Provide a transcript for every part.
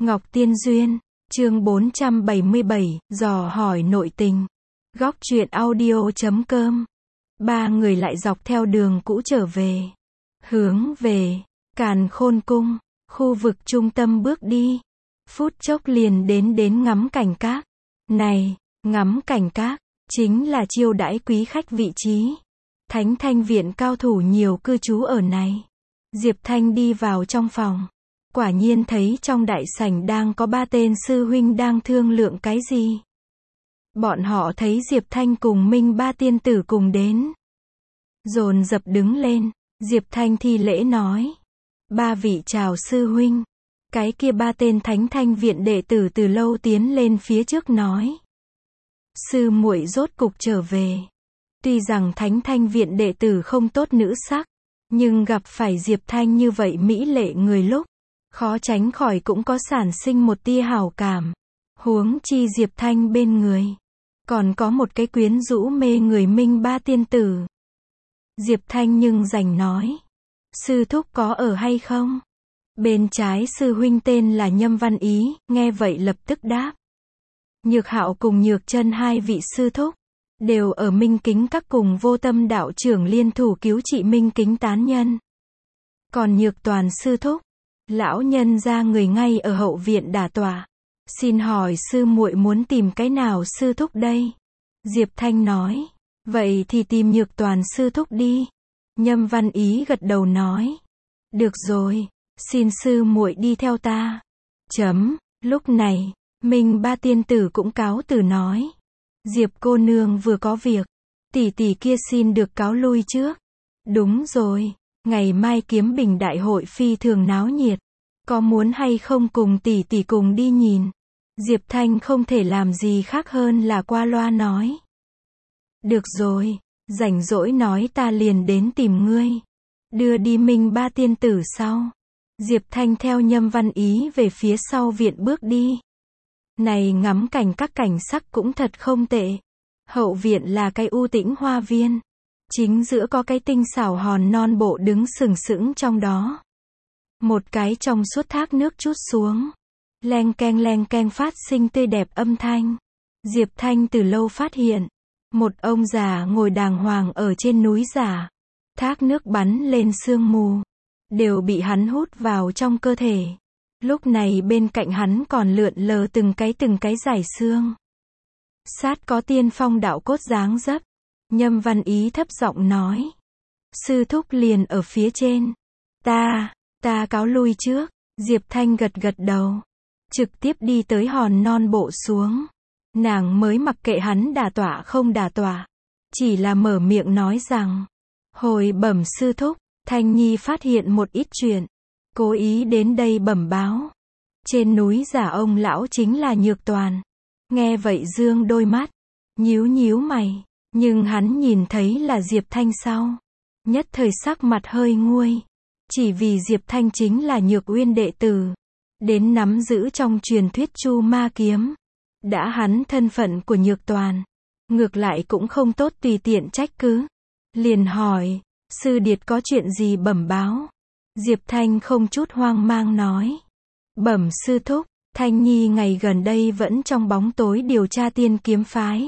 Ngọc Tiên Duyên, chương 477, dò hỏi nội tình. Góc truyện audio.com. Ba người lại dọc theo đường cũ trở về. Hướng về Càn Khôn Cung, khu vực trung tâm bước đi. Phút chốc liền đến ngắm cảnh các. Này, ngắm cảnh các, chính là chiêu đãi quý khách vị trí. Thánh Thanh Viện cao thủ nhiều cư trú ở này. Diệp Thanh đi vào trong phòng. Quả nhiên thấy trong đại sảnh đang có ba tên sư huynh đang thương lượng cái gì. Bọn họ thấy Diệp Thanh cùng Minh Ba tiên tử cùng đến. Dồn dập đứng lên, Diệp Thanh thi lễ nói. Ba vị chào sư huynh. Cái kia ba tên Thánh Thanh Viện đệ tử từ lâu tiến lên phía trước nói. Sư muội rốt cục trở về. Tuy rằng Thánh Thanh Viện đệ tử không tốt nữ sắc, nhưng gặp phải Diệp Thanh như vậy mỹ lệ người lúc, khó tránh khỏi cũng có sản sinh một tia hảo cảm. Huống chi Diệp Thanh bên người, còn có một cái quyến rũ mê người Minh Ba tiên tử. Diệp Thanh nhưng rành nói. Sư thúc có ở hay không? Bên trái sư huynh tên là Nhâm Văn Ý, nghe vậy lập tức đáp. Nhược Hạo cùng Nhược Chân hai vị sư thúc đều ở Minh Kính các cùng Vô Tâm đạo trưởng liên thủ cứu trị Minh Kính tán nhân. Còn Nhược Toàn sư thúc, lão nhân ra người ngay ở hậu viện đả tọa. Xin hỏi sư muội muốn tìm cái nào sư thúc đây? Diệp Thanh nói. Vậy thì tìm Nhược Toàn sư thúc đi. Nhâm Văn Ý gật đầu nói. Được rồi, xin sư muội đi theo ta. Lúc này, Minh Ba tiên tử cũng cáo từ nói. Diệp cô nương vừa có việc, tỷ tỷ kia xin được cáo lui trước. Đúng rồi, ngày mai Kiếm Bình đại hội phi thường náo nhiệt, có muốn hay không cùng tỷ tỷ cùng đi nhìn? Diệp Thanh không thể làm gì khác hơn là qua loa nói. Được rồi, rảnh rỗi nói ta liền đến tìm ngươi. Đưa đi Minh Ba tiên tử sau. Diệp Thanh theo Nhâm Văn Ý về phía sau viện bước đi. Này ngắm cảnh các cảnh sắc cũng thật không tệ. Hậu viện là cái u tĩnh hoa viên. Chính giữa có cái tinh xảo hòn non bộ đứng sừng sững trong đó. Một cái trong suốt thác nước trút xuống. Leng keng phát sinh tươi đẹp âm thanh. Diệp Thanh từ lâu phát hiện. Một ông già ngồi đàng hoàng ở trên núi giả. Thác nước bắn lên sương mù. Đều bị hắn hút vào trong cơ thể. Lúc này bên cạnh hắn còn lượn lờ từng cái giải xương. Sát có tiên phong đạo cốt dáng dấp. Nhâm Văn Ý thấp giọng nói. Sư thúc liền ở phía trên. Ta cáo lui trước. Diệp Thanh gật đầu. Trực tiếp đi tới hòn non bộ xuống. Nàng mới mặc kệ hắn đả tọa không đả tọa. Chỉ là mở miệng nói rằng. Hồi bẩm sư thúc, Thanh Nhi phát hiện một ít chuyện. Cố ý đến đây bẩm báo. Trên núi giả ông lão chính là Nhược Toàn. Nghe vậy dương đôi mắt. Nhíu mày. Nhưng hắn nhìn thấy là Diệp Thanh sau. Nhất thời sắc mặt hơi nguôi. Chỉ vì Diệp Thanh chính là Nhược Uyên đệ tử. Đến nắm giữ trong truyền thuyết Chu Ma Kiếm. Đã hắn thân phận của Nhược Toàn. Ngược lại cũng không tốt tùy tiện trách cứ. Liền hỏi. Sư điệt có chuyện gì bẩm báo? Diệp Thanh không chút hoang mang nói. Bẩm sư thúc, Thanh Nhi ngày gần đây vẫn trong bóng tối điều tra Tiên Kiếm phái.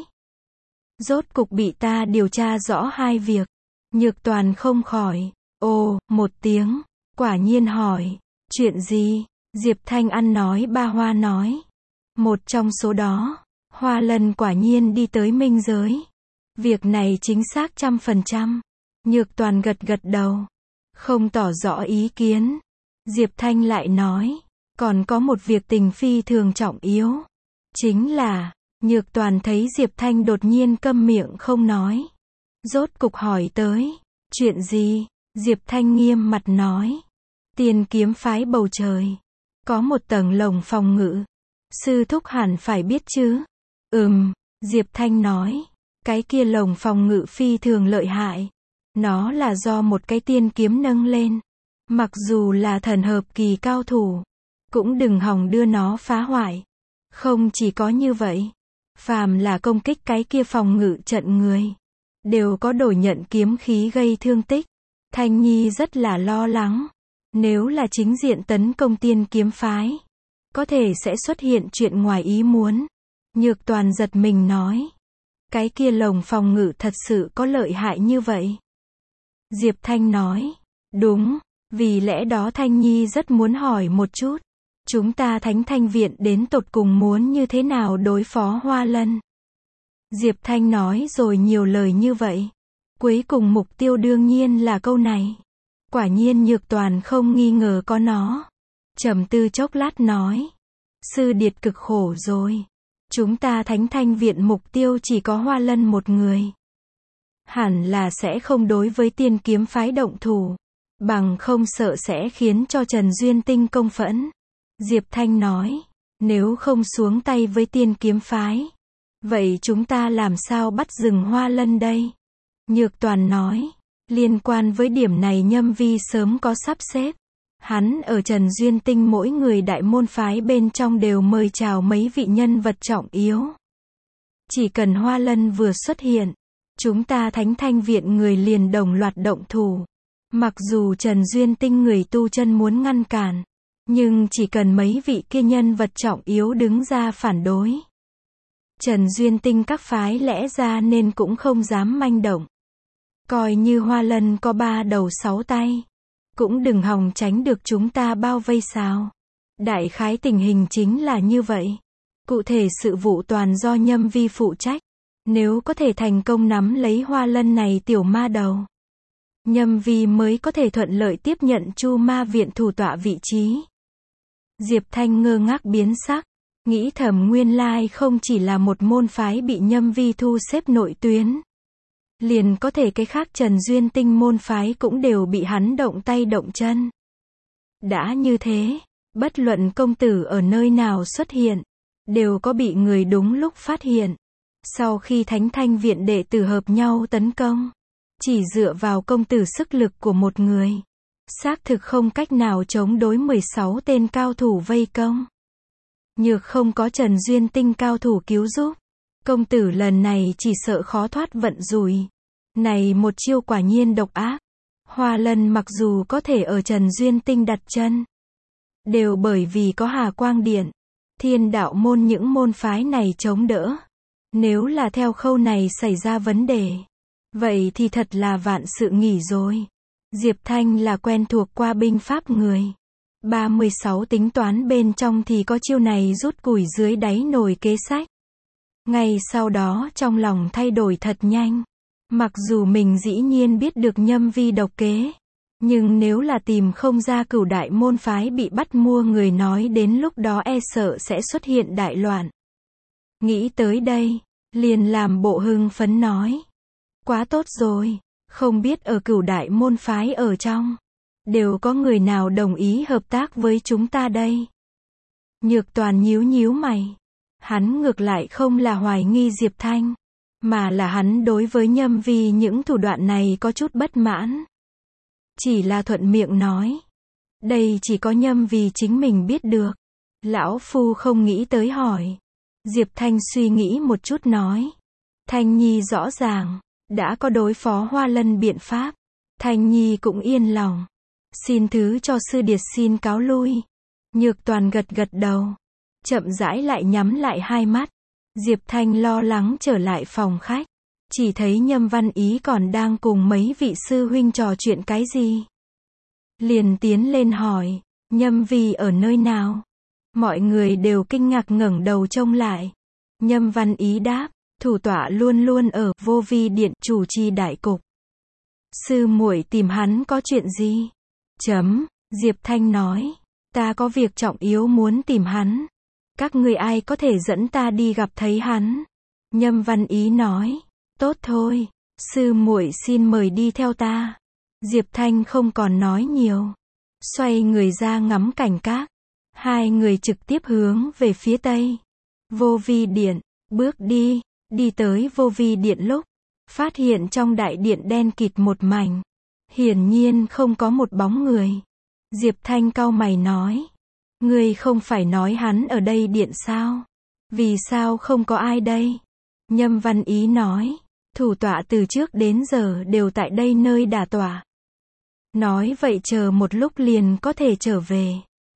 Rốt cục bị ta điều tra rõ hai việc. Nhược Toàn không khỏi. Ồ, một tiếng. Quả nhiên hỏi. Chuyện gì? Diệp Thanh ăn nói ba hoa nói. Một trong số đó, Hoa Lân quả nhiên đi tới minh giới. Việc này chính xác 100%. Nhược Toàn gật đầu. Không tỏ rõ ý kiến. Diệp Thanh lại nói. Còn có một việc tình phi thường trọng yếu. Chính là, Nhược Toàn thấy Diệp Thanh đột nhiên câm miệng không nói. Rốt cục hỏi tới. Chuyện gì? Diệp Thanh nghiêm mặt nói. Tiên Kiếm phái bầu trời. Có một tầng lồng phòng ngự. Sư thúc hẳn phải biết chứ? Diệp Thanh nói. Cái kia lồng phòng ngự phi thường lợi hại. Nó là do một cái tiên kiếm nâng lên. Mặc dù là thần hợp kỳ cao thủ, cũng đừng hòng đưa nó phá hoại. Không chỉ có như vậy, phàm là công kích cái kia phòng ngự trận người, đều có đổi nhận kiếm khí gây thương tích. Thanh Nhi rất là lo lắng. Nếu là chính diện tấn công Tiên Kiếm phái, có thể sẽ xuất hiện chuyện ngoài ý muốn. Nhược Toàn giật mình nói. Cái kia lồng phòng ngự thật sự có lợi hại như vậy? Diệp Thanh nói. Đúng, vì lẽ đó Thanh Nhi rất muốn hỏi một chút. Chúng ta Thánh Thanh Viện đến tột cùng muốn như thế nào đối phó Hoa Lân? Diệp Thanh nói rồi nhiều lời như vậy. Cuối cùng mục tiêu đương nhiên là câu này. Quả nhiên Nhược Toàn không nghi ngờ có nó. Trầm tư chốc lát nói. Sư điệt cực khổ rồi. Chúng ta Thánh Thanh Viện mục tiêu chỉ có Hoa Lân một người. Hẳn là sẽ không đối với Tiên Kiếm phái động thủ. Bằng không sợ sẽ khiến cho Trần Duyên Tinh công phẫn. Diệp Thanh nói. Nếu không xuống tay với Tiên Kiếm phái. Vậy chúng ta làm sao bắt dừng Hoa Lân đây? Nhược Toàn nói. Liên quan với điểm này Nhâm Vi sớm có sắp xếp. Hắn ở Trần Duyên Tinh mỗi người đại môn phái bên trong đều mời chào mấy vị nhân vật trọng yếu. Chỉ cần Hoa Lân vừa xuất hiện, chúng ta Thánh Thanh Viện người liền đồng loạt động thủ. Mặc dù Trần Duyên Tinh người tu chân muốn ngăn cản, nhưng chỉ cần mấy vị kia nhân vật trọng yếu đứng ra phản đối. Trần Duyên Tinh các phái lẽ ra nên cũng không dám manh động. Coi như Hoa Lân có 3 đầu 6 tay. Cũng đừng hòng tránh được chúng ta bao vây sao. Đại khái tình hình chính là như vậy. Cụ thể sự vụ toàn do Nhâm Vi phụ trách. Nếu có thể thành công nắm lấy Hoa Lân này tiểu ma đầu, Nhâm Vi mới có thể thuận lợi tiếp nhận Chu Ma Viện thủ tọa vị trí. Diệp Thanh ngơ ngác biến sắc. Nghĩ thầm nguyên lai không chỉ là một môn phái bị Nhâm Vi thu xếp nội tuyến. Liền có thể cái khác Trần Duyên Tinh môn phái cũng đều bị hắn động tay động chân. Đã như thế, bất luận công tử ở nơi nào xuất hiện, đều có bị người đúng lúc phát hiện. Sau khi Thánh Thanh Viện đệ tử hợp nhau tấn công, chỉ dựa vào công tử sức lực của một người, xác thực không cách nào chống đối 16 tên cao thủ vây công. Nhược không có Trần Duyên Tinh cao thủ cứu giúp, công tử lần này chỉ sợ khó thoát vận rủi. Này một chiêu quả nhiên độc ác. Hoa Lân mặc dù có thể ở Trần Duyên Tinh đặt chân, đều bởi vì có Hà Quang Điện, Thiên Đạo môn những môn phái này chống đỡ. Nếu là theo khâu này xảy ra vấn đề, vậy thì thật là vạn sự nghỉ rồi. Diệp Thanh là quen thuộc qua binh pháp người. 36 tính toán bên trong thì có chiêu này rút củi dưới đáy nồi kế sách. Ngay sau đó trong lòng thay đổi thật nhanh. Mặc dù mình dĩ nhiên biết được Nhâm Vi độc kế, nhưng nếu là tìm không ra Cửu đại môn phái bị bắt mua người nói đến lúc đó e sợ sẽ xuất hiện đại loạn. Nghĩ tới đây, liền làm bộ hưng phấn nói. Quá tốt rồi, không biết ở Cửu đại môn phái ở trong, đều có người nào đồng ý hợp tác với chúng ta đây? Nhược Toàn nhíu nhíu mày. Hắn ngược lại không là hoài nghi Diệp Thanh, mà là hắn đối với Nhâm Vi những thủ đoạn này có chút bất mãn. Chỉ là thuận miệng nói. Đây chỉ có Nhâm Vi chính mình biết được. Lão Phu không nghĩ tới hỏi. Diệp Thanh suy nghĩ một chút nói. Thanh Nhi rõ ràng, đã có đối phó Hoa Lân biện pháp. Thanh Nhi cũng yên lòng. Xin thứ cho sư điệt xin cáo lui. Nhược Toàn gật gật đầu. Chậm rãi lại nhắm lại hai mắt. Diệp Thanh lo lắng trở lại phòng khách. Chỉ thấy Nhâm Văn Ý còn đang cùng mấy vị sư huynh trò chuyện cái gì. Liền tiến lên hỏi. Nhâm Vi ở nơi nào? Mọi người đều kinh ngạc ngẩng đầu trông lại. Nhâm Văn Ý đáp. Thủ tọa luôn luôn ở Vô Vi Điện chủ trì đại cục. Sư muội tìm hắn có chuyện gì? Diệp Thanh nói. Ta có việc trọng yếu muốn tìm hắn. Các người ai có thể dẫn ta đi gặp thấy hắn? Nhâm Văn Ý nói. Tốt thôi, sư muội xin mời đi theo ta. Diệp Thanh không còn nói nhiều. Xoay người ra ngắm cảnh cát. Hai người trực tiếp hướng về phía tây. Vô Vi Điện, bước đi. Đi tới Vô Vi Điện lúc, phát hiện trong đại điện đen kịt một mảnh. Hiển nhiên không có một bóng người. Diệp Thanh cau mày nói. Ngươi không phải nói hắn ở đây điện sao? Vì sao không có ai đây? Nhâm Văn Ý nói. Thủ tọa từ trước đến giờ đều tại đây nơi đả tọa. Nói vậy chờ một lúc liền có thể trở về.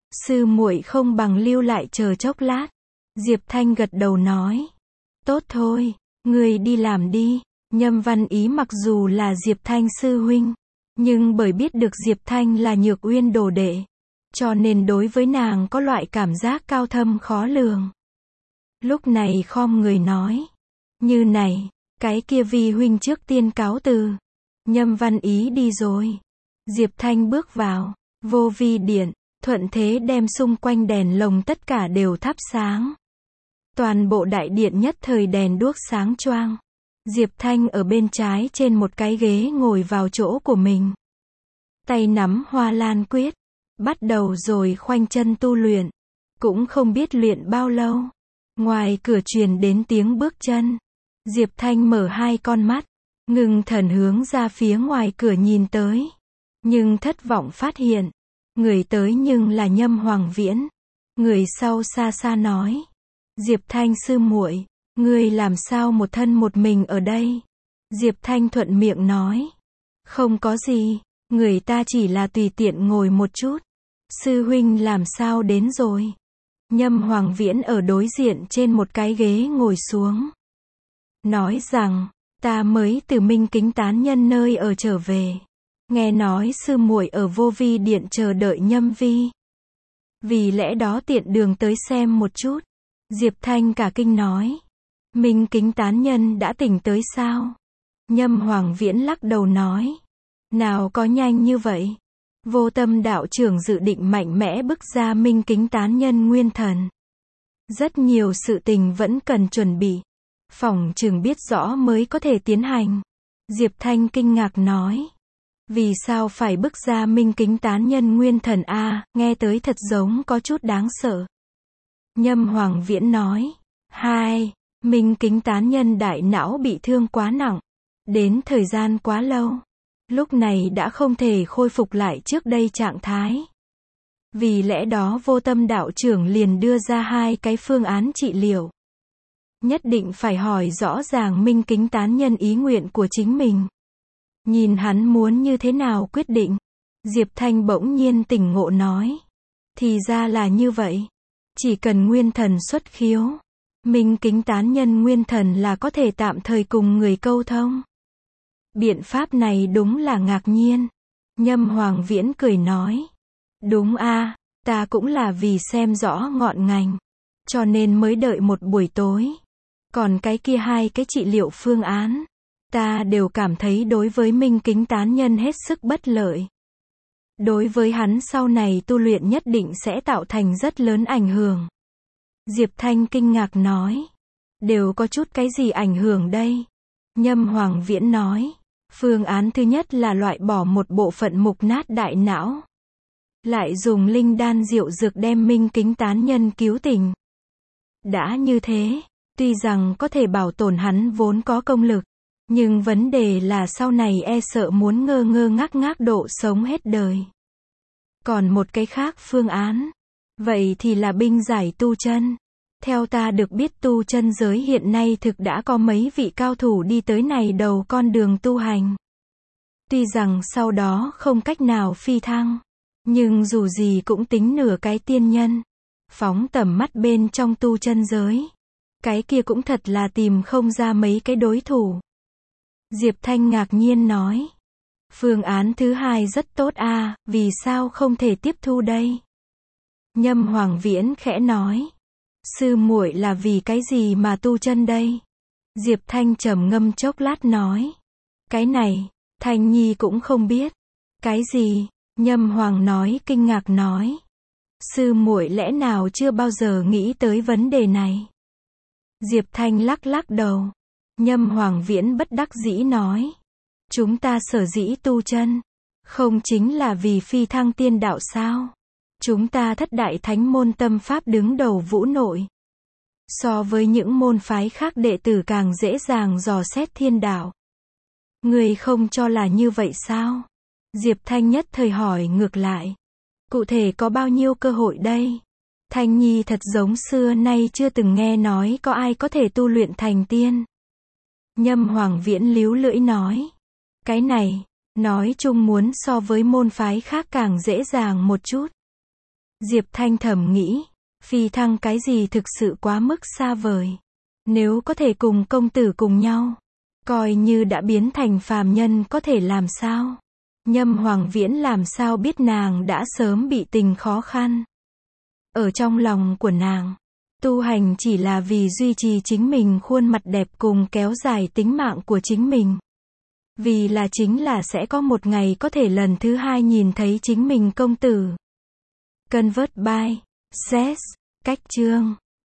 Sư muội không bằng lưu lại chờ chốc lát. Diệp Thanh gật đầu nói. Tốt thôi, ngươi đi làm đi. Nhâm Văn Ý mặc dù là Diệp Thanh sư huynh, nhưng bởi biết được Diệp Thanh là Nhược Uyên đồ đệ, cho nên đối với nàng có loại cảm giác cao thâm khó lường. Lúc này khom người nói. Như này, cái kia vi huynh trước tiên cáo từ. Nhâm Văn Ý đi rồi. Diệp Thanh bước vào, vô vi điện, thuận thế đem xung quanh đèn lồng tất cả đều thắp sáng. Toàn bộ đại điện nhất thời đèn đuốc sáng choang. Diệp Thanh ở bên trái trên một cái ghế ngồi vào chỗ của mình. Tay nắm Hoa Lan Quyết, bắt đầu rồi khoanh chân tu luyện. Cũng không biết luyện bao lâu. Ngoài cửa truyền đến tiếng bước chân. Diệp Thanh mở hai con mắt, ngưng thần hướng ra phía ngoài cửa nhìn tới. Nhưng thất vọng phát hiện, người tới nhưng là Nhâm Hoàng Viễn. Người sau xa xa nói. Diệp Thanh sư muội, ngươi làm sao một thân một mình ở đây? Diệp Thanh thuận miệng nói. Không có gì, người ta chỉ là tùy tiện ngồi một chút. Sư huynh làm sao đến rồi? Nhâm Hoàng Viễn ở đối diện trên một cái ghế ngồi xuống. Nói rằng, ta mới từ Minh Kính tán nhân nơi ở trở về. Nghe nói sư muội ở vô vi điện chờ đợi Nhâm vi. Vì lẽ đó tiện đường tới xem một chút. Diệp Thanh cả kinh nói. Minh Kính tán nhân đã tỉnh tới sao? Nhâm Hoàng Viễn lắc đầu nói. Nào có nhanh như vậy. Vô Tâm đạo trưởng dự định mạnh mẽ bức ra Minh Kính tán nhân nguyên thần. Rất nhiều sự tình vẫn cần chuẩn bị. Phỏng chừng biết rõ mới có thể tiến hành. Diệp Thanh kinh ngạc nói. Vì sao phải bức ra Minh Kính tán nhân nguyên thần a? Nghe tới thật giống có chút đáng sợ. Nhâm Hoàng Viễn nói. Hai, Minh Kính tán nhân đại não bị thương quá nặng. Đến thời gian quá lâu. Lúc này đã không thể khôi phục lại trước đây trạng thái. Vì lẽ đó Vô Tâm đạo trưởng liền đưa ra hai cái phương án trị liệu. Nhất định phải hỏi rõ ràng Minh Kính tán nhân ý nguyện của chính mình. Nhìn hắn muốn như thế nào quyết định. Diệp Thanh bỗng nhiên tỉnh ngộ nói. Thì ra là như vậy. Chỉ cần nguyên thần xuất khiếu. Minh Kính tán nhân nguyên thần là có thể tạm thời cùng người câu thông. Biện pháp này đúng là ngạc nhiên. Nhâm Hoàng Viễn cười nói. Đúng a, ta cũng là vì xem rõ ngọn ngành. Cho nên mới đợi một buổi tối. Còn cái kia hai cái trị liệu phương án. Ta đều cảm thấy đối với Minh Kính tán nhân hết sức bất lợi. Đối với hắn sau này tu luyện nhất định sẽ tạo thành rất lớn ảnh hưởng. Diệp Thanh kinh ngạc nói. Đều có chút cái gì ảnh hưởng đây? Nhâm Hoàng Viễn nói. Phương án thứ nhất là loại bỏ một bộ phận mục nát đại não. Lại dùng linh đan diệu dược đem Minh Kính tán nhân cứu tỉnh. Đã như thế, tuy rằng có thể bảo tồn hắn vốn có công lực, nhưng vấn đề là sau này e sợ muốn ngơ ngơ ngác độ sống hết đời. Còn một cái khác phương án, vậy thì là binh giải tu chân. Theo ta được biết tu chân giới hiện nay thực đã có mấy vị cao thủ đi tới này đầu con đường tu hành. Tuy rằng sau đó không cách nào phi thăng, nhưng dù gì cũng tính nửa cái tiên nhân. Phóng tầm mắt bên trong tu chân giới. Cái kia cũng thật là tìm không ra mấy cái đối thủ. Diệp Thanh ngạc nhiên nói. Phương án thứ hai rất tốt a, vì sao không thể tiếp thu đây? Nhâm Hoàng Viễn khẽ nói. Sư muội là vì cái gì mà tu chân đây? Diệp Thanh trầm ngâm chốc lát nói. Cái này, Thanh Nhi cũng không biết. Cái gì? Nhâm Hoàng nói kinh ngạc nói. Sư muội lẽ nào chưa bao giờ nghĩ tới vấn đề này? Diệp Thanh lắc lắc đầu. Nhâm Hoàng Viễn bất đắc dĩ nói. Chúng ta sở dĩ tu chân, không chính là vì phi thăng tiên đạo sao? Chúng ta thất đại thánh môn tâm pháp đứng đầu vũ nội. So với những môn phái khác đệ tử càng dễ dàng dò xét thiên đạo. Người không cho là như vậy sao? Diệp Thanh nhất thời hỏi ngược lại. Cụ thể có bao nhiêu cơ hội đây? Thanh Nhi thật giống xưa nay chưa từng nghe nói có ai có thể tu luyện thành tiên. Nhâm Hoàng Viễn líu lưỡi nói. Cái này, nói chung muốn so với môn phái khác càng dễ dàng một chút. Diệp Thanh thầm nghĩ, phi thăng cái gì thực sự quá mức xa vời. Nếu có thể cùng công tử cùng nhau, coi như đã biến thành phàm nhân có thể làm sao? Nhâm Hoàng Viễn làm sao biết nàng đã sớm bị tình khó khăn. Ở trong lòng của nàng, tu hành chỉ là vì duy trì chính mình khuôn mặt đẹp cùng kéo dài tính mạng của chính mình. Vì là chính là sẽ có một ngày có thể lần thứ hai nhìn thấy chính mình công tử. Convert by Sess, cách chương